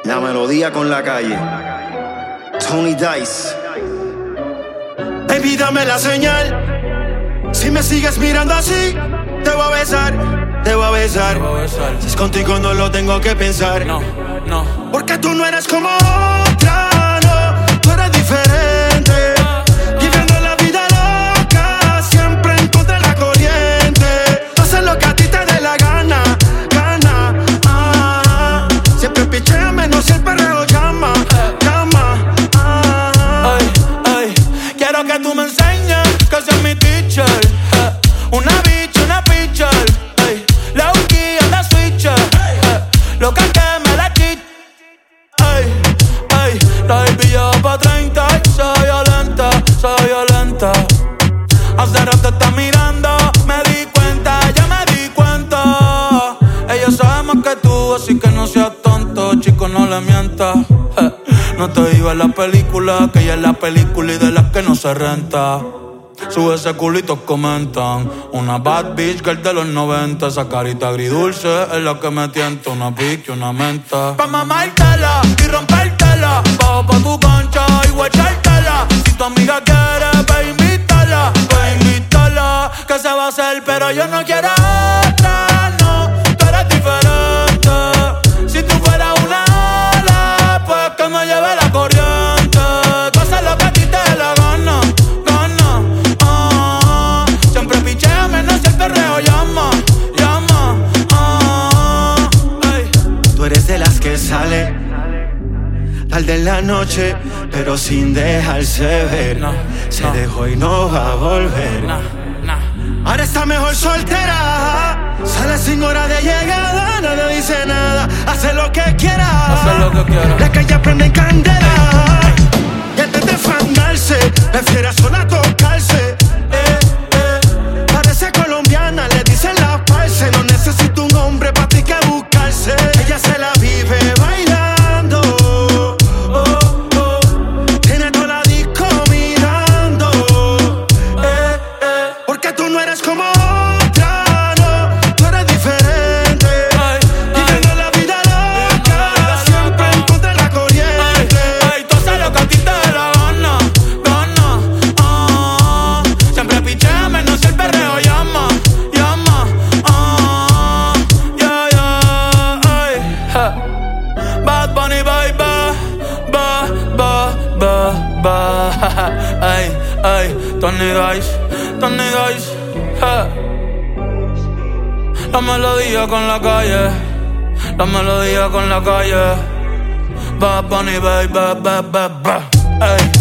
La melodía con la calle. Tony Dice. Baby, dame la señal. Si me sigues mirando así, te voy a besar, te voy a besar. Si es contigo no lo tengo que pensar. No, no. Porque tú no eres como otra, no. Tú eres diferente. Viviendo la vida loca, siempre en contra de la corriente. Tú haces lo que a ti te dé la gana, gana. Siempre pichea menos si el perreo llama, llama. Ay, ay. Quiero que tú me enseñes que seas mi teacher. Una bitch, una pitcher. Ay, la Uki anda switcher. Lo que me la chit. Ay, ay. La baby lleva pa' 30 y soy violenta. Hace rato está mirando, me di cuenta, ya me di cuenta. Ella sabe más que tú, así que no seas tonto, chico, no le mientas. No te digo en la película, que ella es la película y de las que no se renta. Sube ese culito, comentan. Una bad bitch girl de los 90. Esa carita agridulce es la que me tienta. Una bitch y una menta. Pa' mamártela y rompértela. Bajo pa' tu concha y guachártela. Si tu amiga quiere, ve invítala. Ve invítala. Que se va a hacer, pero yo no quiero otra, no. Tú eres diferente. Si tú fueras una ala, pues que me lleve la corriente. Tú haces lo que a ti te dé la gana. Perreo llama, llama, Tú eres de las que sale tarde en la noche, pero sin dejarse ver. Se dejó y no va a volver. Ahora está mejor soltera. Sale sin hora de llegada, nadie dice nada. Hace lo que quiera. La calle prende en candela. Y antes de fandarse, prefiere sola tocarse. Parece colombiana, le dicen la parce. No necesito un hombre pa' ti que buscarse. Ella se la vive bailando. Tiene toda la disco mirando. Porque tú no eres como otra, no. Tú eres diferente. Viviendo la vida loca, siempre en contra de la corriente. Tú haces lo que a ti te dé la gana, gana. Siempre pichea menos el perreo llama, llama. Yeah, yeah, ay. Bad Bunny, baby. Ay, ay. Tony Dice. La melodía con la calle. La melodía con la calle. Bad Bunny, baby. Ay.